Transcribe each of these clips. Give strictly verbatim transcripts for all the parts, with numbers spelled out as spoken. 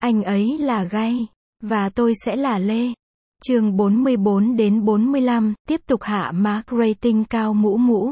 Anh ấy là Gay, và tôi sẽ là Lê. Chương bốn mươi bốn đến bốn mươi lăm, tiếp tục hạ mark rating cao mũ mũ.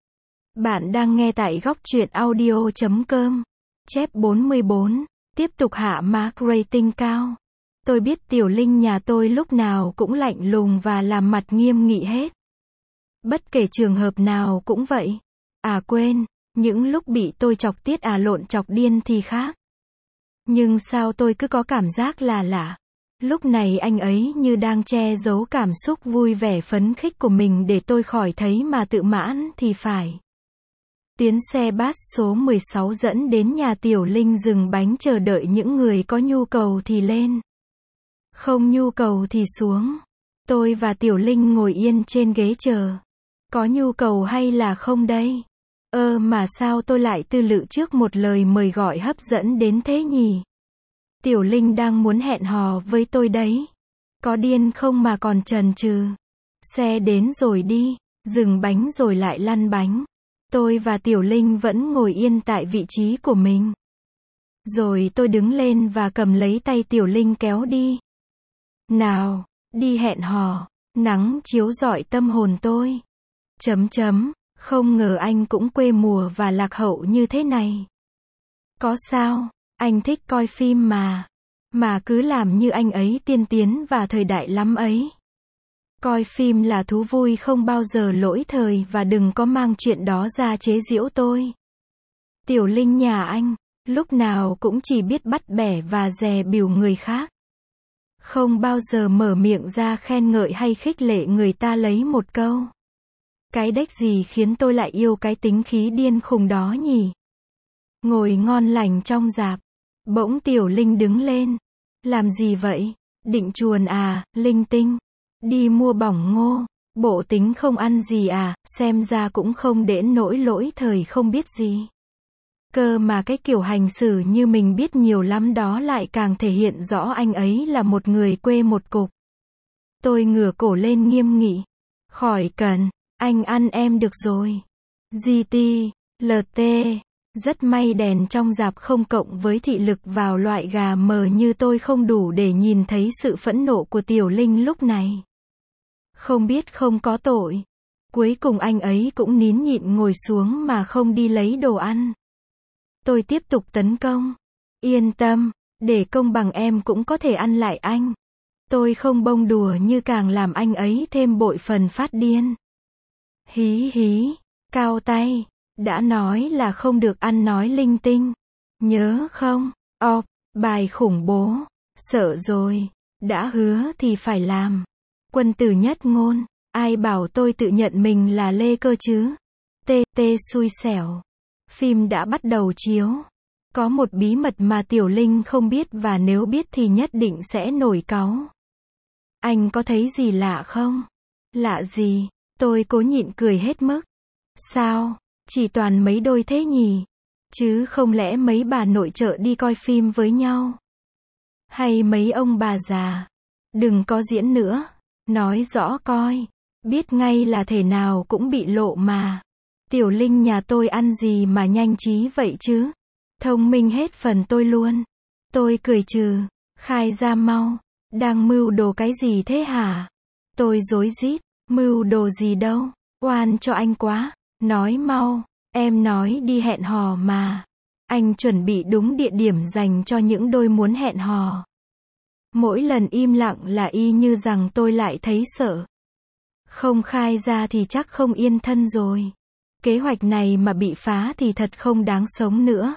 Bạn đang nghe tại góc truyện audio chấm com. Chép bốn mươi bốn, tiếp tục hạ mark rating cao. Tôi biết Tiểu Linh nhà tôi lúc nào cũng lạnh lùng và làm mặt nghiêm nghị hết. Bất kể trường hợp nào cũng vậy. À quên, những lúc bị tôi chọc tiết à lộn chọc điên thì khác. Nhưng sao tôi cứ có cảm giác là lạ. Lúc này anh ấy như đang che giấu cảm xúc vui vẻ phấn khích của mình để tôi khỏi thấy mà tự mãn thì phải. Tuyến xe bus số mười sáu dẫn đến nhà Tiểu Linh dừng bánh chờ đợi những người có nhu cầu thì lên. Không nhu cầu thì xuống. Tôi và Tiểu Linh ngồi yên trên ghế chờ. Có nhu cầu hay là không đây? Ơ mà sao tôi lại tư lự trước một lời mời gọi hấp dẫn đến thế nhỉ? Tiểu Linh đang muốn hẹn hò với tôi đấy. Có điên không mà còn chần chừ. Xe đến rồi đi, dừng bánh rồi lại lăn bánh. Tôi và Tiểu Linh vẫn ngồi yên tại vị trí của mình. Rồi tôi đứng lên và cầm lấy tay Tiểu Linh kéo đi. Nào, đi hẹn hò. Nắng chiếu rọi tâm hồn tôi. Chấm chấm, không ngờ anh cũng quê mùa và lạc hậu như thế này. Có sao, anh thích coi phim mà. Mà cứ làm như anh ấy tiên tiến và thời đại lắm ấy. Coi phim là thú vui không bao giờ lỗi thời và đừng có mang chuyện đó ra chế giễu tôi. Tiểu Linh nhà anh, lúc nào cũng chỉ biết bắt bẻ và dè bỉu người khác. Không bao giờ mở miệng ra khen ngợi hay khích lệ người ta lấy một câu. Cái đếch gì khiến tôi lại yêu cái tính khí điên khùng đó nhỉ? Ngồi ngon lành trong rạp. Bỗng Tiểu Linh đứng lên. Làm gì vậy? Định chuồn à, linh tinh. Đi mua bỏng ngô. Bộ tính không ăn gì à, xem ra cũng không đến nỗi lỗi thời không biết gì. Cơ mà cái kiểu hành xử như mình biết nhiều lắm đó lại càng thể hiện rõ anh ấy là một người quê một cục. Tôi ngửa cổ lên nghiêm nghị. Khỏi cần, anh ăn em được rồi. giê tê, lờ tê. Rất may đèn trong rạp không cộng với thị lực vào loại gà mờ như tôi không đủ để nhìn thấy sự phẫn nộ của Tiểu Linh lúc này. Không biết không có tội. Cuối cùng anh ấy cũng nín nhịn ngồi xuống mà không đi lấy đồ ăn. Tôi tiếp tục tấn công. Yên tâm, để công bằng em cũng có thể ăn lại anh. Tôi không bông đùa như càng làm anh ấy thêm bội phần phát điên. Hí hí, cao tay. Đã nói là không được ăn nói linh tinh. Nhớ không? Ọp, bài khủng bố. Sợ rồi. Đã hứa thì phải làm. Quân tử nhất ngôn. Ai bảo tôi tự nhận mình là Lê cơ chứ? Tê tê xui xẻo. Phim đã bắt đầu chiếu. Có một bí mật mà Tiểu Linh không biết và nếu biết thì nhất định sẽ nổi cáu. Anh có thấy gì lạ không? Lạ gì? Tôi cố nhịn cười hết mức. Sao? Chỉ toàn mấy đôi thế nhỉ? Chứ không lẽ mấy bà nội trợ đi coi phim với nhau? Hay mấy ông bà già? Đừng có diễn nữa. Nói rõ coi. Biết ngay là thể nào cũng bị lộ mà. Tiểu Linh nhà tôi ăn gì mà nhanh trí vậy chứ? Thông minh hết phần tôi luôn. Tôi cười trừ. Khai ra mau. Đang mưu đồ cái gì thế hả? Tôi rối rít. Mưu đồ gì đâu? Oan cho anh quá. Nói mau. Em nói đi hẹn hò mà. Anh chuẩn bị đúng địa điểm dành cho những đôi muốn hẹn hò. Mỗi lần im lặng là y như rằng tôi lại thấy sợ. Không khai ra thì chắc không yên thân rồi. Kế hoạch này mà bị phá thì thật không đáng sống nữa.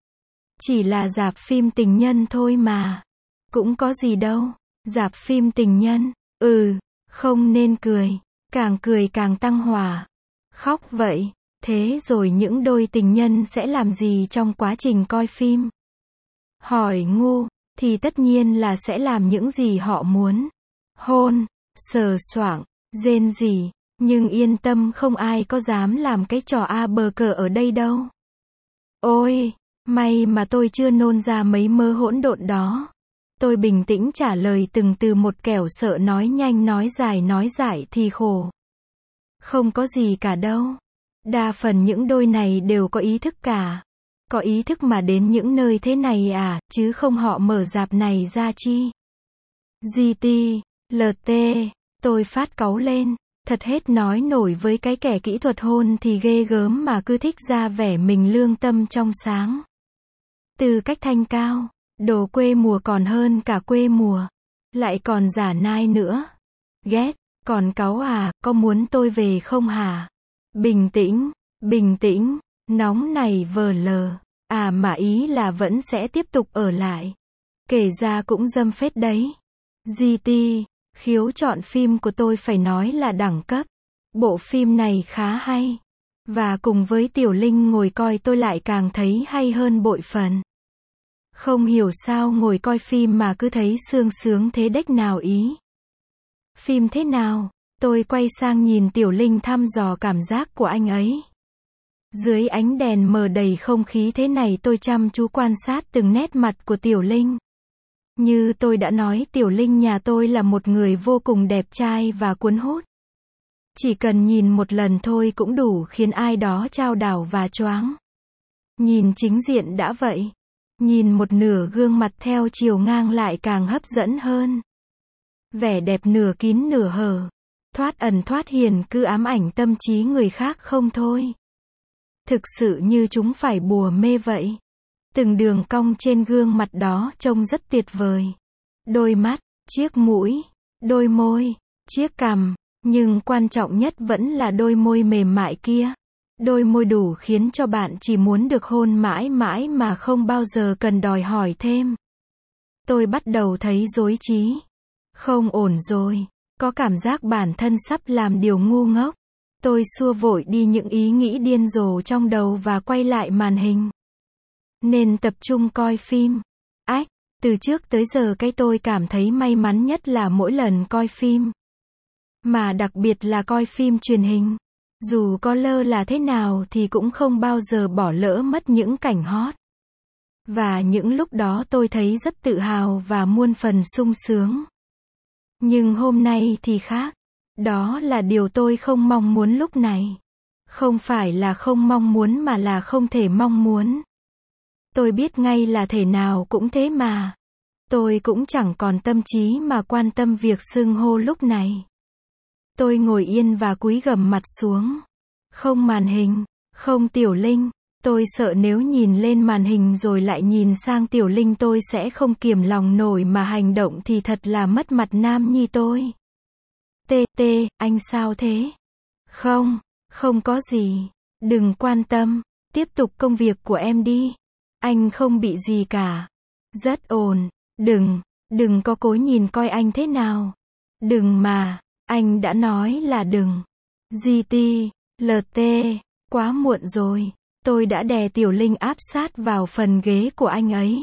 Chỉ là rạp phim tình nhân thôi mà. Cũng có gì đâu. Rạp phim tình nhân. Ừ, không nên cười. Càng cười càng tăng hỏa. Khóc vậy. Thế rồi những đôi tình nhân sẽ làm gì trong quá trình coi phim? Hỏi ngu, thì tất nhiên là sẽ làm những gì họ muốn. Hôn, sờ soạng, rên rỉ, nhưng yên tâm không ai có dám làm cái trò a bờ cờ ở đây đâu. Ôi, may mà tôi chưa nôn ra mấy mơ hỗn độn đó. Tôi bình tĩnh trả lời từng từ một kẻo sợ nói nhanh nói dài nói dại thì khổ. Không có gì cả đâu. Đa phần những đôi này đều có ý thức cả. Có ý thức mà đến những nơi thế này à, chứ không họ mở rạp này ra chi. giê tê, lờ tê, tôi phát cáu lên. Thật hết nói nổi với cái kẻ kỹ thuật hôn thì ghê gớm mà cứ thích ra vẻ mình lương tâm trong sáng. Từ cách thanh cao, đồ quê mùa còn hơn cả quê mùa. Lại còn giả nai nữa. Ghét, còn cáu à, có muốn tôi về không hả? Bình tĩnh, bình tĩnh, nóng này vờ lờ. À mà ý là vẫn sẽ tiếp tục ở lại. Kể ra cũng dâm phết đấy. giê tê, khiếu chọn phim của tôi phải nói là đẳng cấp. Bộ phim này khá hay. Và cùng với Tiểu Linh ngồi coi tôi lại càng thấy hay hơn bội phần. Không hiểu sao ngồi coi phim mà cứ thấy sương sướng thế đếch nào ý. Phim thế nào? Tôi quay sang nhìn Tiểu Linh thăm dò cảm giác của anh ấy. Dưới ánh đèn mờ đầy không khí thế này tôi chăm chú quan sát từng nét mặt của Tiểu Linh. Như tôi đã nói, Tiểu Linh nhà tôi là một người vô cùng đẹp trai và cuốn hút. Chỉ cần nhìn một lần thôi cũng đủ khiến ai đó chao đảo và choáng. Nhìn chính diện đã vậy. Nhìn một nửa gương mặt theo chiều ngang lại càng hấp dẫn hơn. Vẻ đẹp nửa kín nửa hở. Thoát ẩn thoát hiền cứ ám ảnh tâm trí người khác không thôi. Thực sự như chúng phải bùa mê vậy. Từng đường cong trên gương mặt đó trông rất tuyệt vời. Đôi mắt, chiếc mũi, đôi môi, chiếc cằm, nhưng quan trọng nhất vẫn là đôi môi mềm mại kia. Đôi môi đủ khiến cho bạn chỉ muốn được hôn mãi mãi mà không bao giờ cần đòi hỏi thêm. Tôi bắt đầu thấy rối trí. Không ổn rồi, có cảm giác bản thân sắp làm điều ngu ngốc. Tôi xua vội đi những ý nghĩ điên rồ trong đầu và quay lại màn hình. Nên tập trung coi phim. Ách, từ trước tới giờ cái tôi cảm thấy may mắn nhất là mỗi lần coi phim. Mà đặc biệt là coi phim truyền hình. Dù có lơ là thế nào thì cũng không bao giờ bỏ lỡ mất những cảnh hot. Và những lúc đó tôi thấy rất tự hào và muôn phần sung sướng. Nhưng hôm nay thì khác. Đó là điều tôi không mong muốn lúc này. Không phải là không mong muốn mà là không thể mong muốn. Tôi biết ngay là thể nào cũng thế mà. Tôi cũng chẳng còn tâm trí mà quan tâm việc xưng hô lúc này. Tôi ngồi yên và cúi gằm mặt xuống. Không màn hình, không Tiểu Linh. Tôi sợ nếu nhìn lên màn hình rồi lại nhìn sang Tiểu Linh tôi sẽ không kiềm lòng nổi mà hành động thì thật là mất mặt nam nhi tôi. Tê tê, anh sao thế? Không, không có gì. Đừng quan tâm, tiếp tục công việc của em đi. Anh không bị gì cả. Rất ổn, đừng, đừng có cố nhìn coi anh thế nào. Đừng mà, anh đã nói là đừng. giê tê, lờ tê, quá muộn rồi. Tôi đã đè Tiểu Linh áp sát vào phần ghế của anh ấy.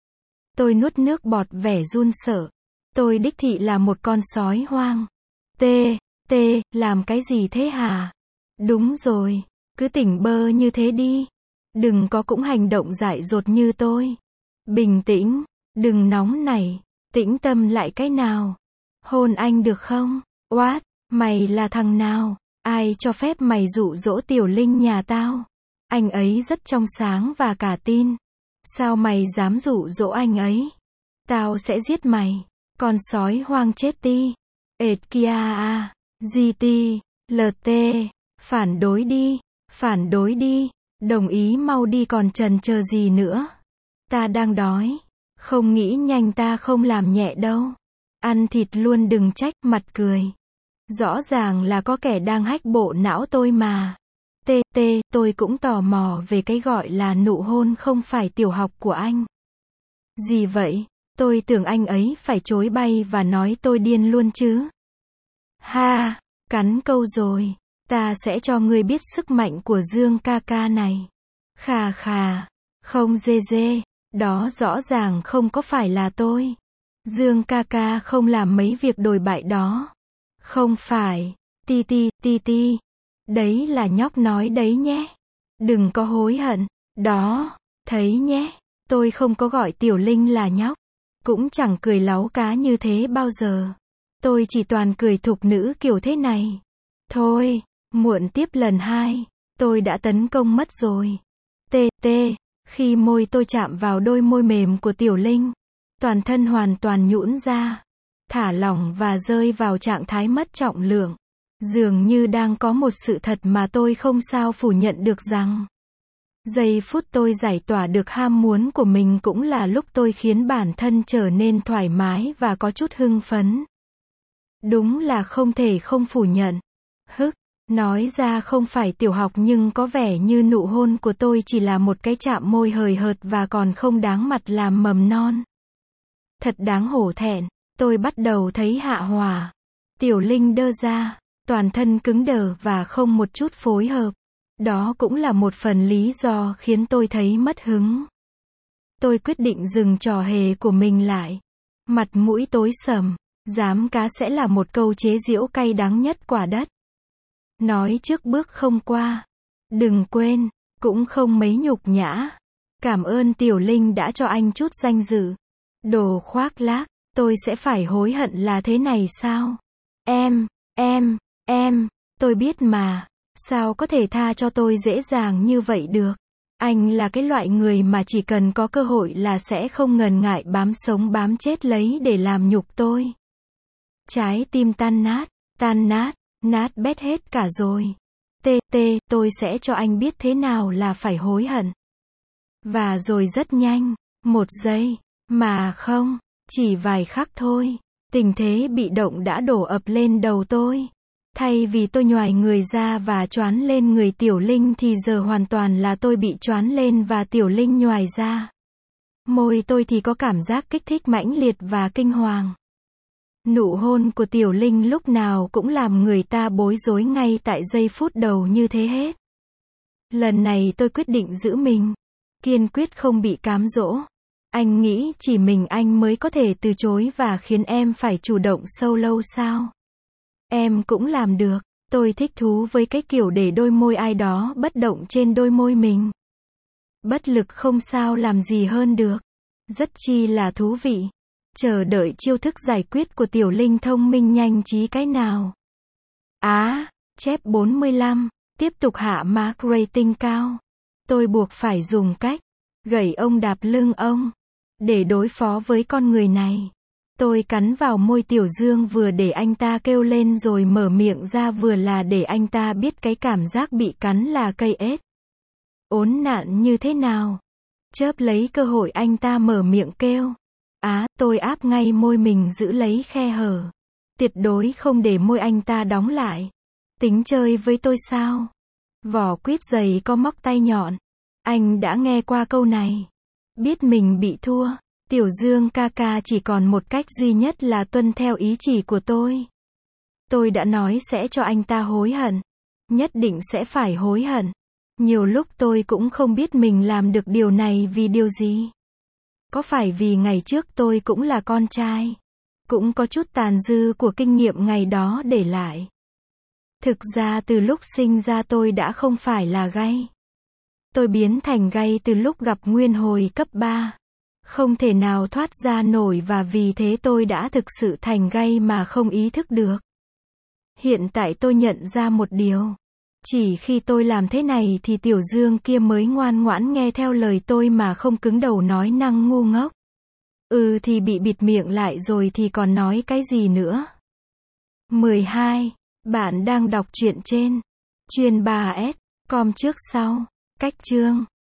Tôi nuốt nước bọt vẻ run sợ. Tôi đích thị là một con sói hoang. Tê, tê, làm cái gì thế hả? Đúng rồi, cứ tỉnh bơ như thế đi. Đừng có cũng hành động dại dột như tôi. Bình tĩnh, đừng nóng nảy, tĩnh tâm lại cái nào. Hôn anh được không? What? Mày là thằng nào? Ai cho phép mày dụ dỗ Tiểu Linh nhà tao? Anh ấy rất trong sáng và cả tin. Sao mày dám dụ dỗ anh ấy? Tao sẽ giết mày. Con sói hoang chết ti. Ệt kia à. giê tê, lờ tê. Phản đối đi. Phản đối đi. Đồng ý mau đi còn chần chờ gì nữa. Ta đang đói. Không nghĩ nhanh ta không làm nhẹ đâu. Ăn thịt luôn đừng trách mặt cười. Rõ ràng là có kẻ đang hack bộ não tôi mà. Tê tê, tôi cũng tò mò về cái gọi là nụ hôn không phải tiểu học của anh. Gì vậy? Tôi tưởng anh ấy phải chối bay và nói tôi điên luôn chứ. Ha, cắn câu rồi. Ta sẽ cho ngươi biết sức mạnh của Dương ca ca này. Khà khà. Không dê dê. Đó rõ ràng không có phải là tôi. Dương ca ca không làm mấy việc đồi bại đó. Không phải. Ti ti, ti ti. Đấy là nhóc nói đấy nhé. Đừng có hối hận. Đó. Thấy nhé. Tôi không có gọi Tiểu Linh là nhóc. Cũng chẳng cười láu cá như thế bao giờ. Tôi chỉ toàn cười thục nữ kiểu thế này. Thôi. Muộn tiếp lần hai. Tôi đã tấn công mất rồi. Tê tê. Khi môi tôi chạm vào đôi môi mềm của Tiểu Linh, toàn thân hoàn toàn nhũn ra, thả lỏng và rơi vào trạng thái mất trọng lượng. Dường như đang có một sự thật mà tôi không sao phủ nhận được rằng, giây phút tôi giải tỏa được ham muốn của mình cũng là lúc tôi khiến bản thân trở nên thoải mái và có chút hưng phấn. Đúng là không thể không phủ nhận. Hức, nói ra không phải tiểu học nhưng có vẻ như nụ hôn của tôi chỉ là một cái chạm môi hời hợt và còn không đáng mặt làm mầm non. Thật đáng hổ thẹn, tôi bắt đầu thấy hạ hỏa. Tiểu Linh đơ ra, toàn thân cứng đờ và không một chút phối hợp. Đó cũng là một phần lý do khiến tôi thấy mất hứng. Tôi quyết định dừng trò hề của mình lại. Mặt mũi tối sầm, dám cá sẽ là một câu chế giễu cay đắng nhất quả đất. Nói trước bước không qua. Đừng quên, cũng không mấy nhục nhã. Cảm ơn Tiểu Linh đã cho anh chút danh dự. Đồ khoác lác, tôi sẽ phải hối hận là thế này sao? Em, em, em, tôi biết mà. Sao có thể tha cho tôi dễ dàng như vậy được? Anh là cái loại người mà chỉ cần có cơ hội là sẽ không ngần ngại bám sống bám chết lấy để làm nhục tôi. Trái tim tan nát, tan nát, nát bét hết cả rồi. Tê tê, tôi sẽ cho anh biết thế nào là phải hối hận. Và rồi rất nhanh, một giây, mà không, chỉ vài khắc thôi, tình thế bị động đã đổ ập lên đầu tôi. Thay vì tôi nhoài người ra và choán lên người Tiểu Linh thì giờ hoàn toàn là tôi bị choán lên và Tiểu Linh nhoài ra. Môi tôi thì có cảm giác kích thích mãnh liệt và kinh hoàng. Nụ hôn của Tiểu Linh lúc nào cũng làm người ta bối rối ngay tại giây phút đầu như thế hết. Lần này tôi quyết định giữ mình. Kiên quyết không bị cám dỗ. Anh nghĩ chỉ mình anh mới có thể từ chối và khiến em phải chủ động sâu lâu sao? Em cũng làm được. Tôi thích thú với cái kiểu để đôi môi ai đó bất động trên đôi môi mình. Bất lực không sao làm gì hơn được. Rất chi là thú vị. Chờ đợi chiêu thức giải quyết của Tiểu Linh thông minh nhanh trí cái nào. Á, chép bốn mươi lăm, tiếp tục hạ mark rating cao. Tôi buộc phải dùng cách gẩy ông đạp lưng ông để đối phó với con người này. Tôi cắn vào môi Tiểu Dương vừa để anh ta kêu lên rồi mở miệng ra vừa là để anh ta biết cái cảm giác bị cắn là cây ết. Ốn nạn như thế nào? Chớp lấy cơ hội anh ta mở miệng kêu. Á, tôi áp ngay môi mình giữ lấy khe hở. Tuyệt đối không để môi anh ta đóng lại. Tính chơi với tôi sao? Vỏ quýt dày có móc tay nhọn. Anh đã nghe qua câu này. Biết mình bị thua. Tiểu Dương ca ca chỉ còn một cách duy nhất là tuân theo ý chỉ của tôi. Tôi đã nói sẽ cho anh ta hối hận. Nhất định sẽ phải hối hận. Nhiều lúc tôi cũng không biết mình làm được điều này vì điều gì. Có phải vì ngày trước tôi cũng là con trai. Cũng có chút tàn dư của kinh nghiệm ngày đó để lại. Thực ra từ lúc sinh ra tôi đã không phải là gay. Tôi biến thành gay từ lúc gặp Nguyên hồi cấp ba. Không thể nào thoát ra nổi và vì thế tôi đã thực sự thành gay mà không ý thức được. Hiện tại tôi nhận ra một điều. Chỉ khi tôi làm thế này thì Tiểu Dương kia mới ngoan ngoãn nghe theo lời tôi mà không cứng đầu nói năng ngu ngốc. Ừ thì bị bịt miệng lại rồi thì còn nói cái gì nữa. mười hai. Bạn đang đọc truyện trên chuyên ba S com trước sau. Cách chương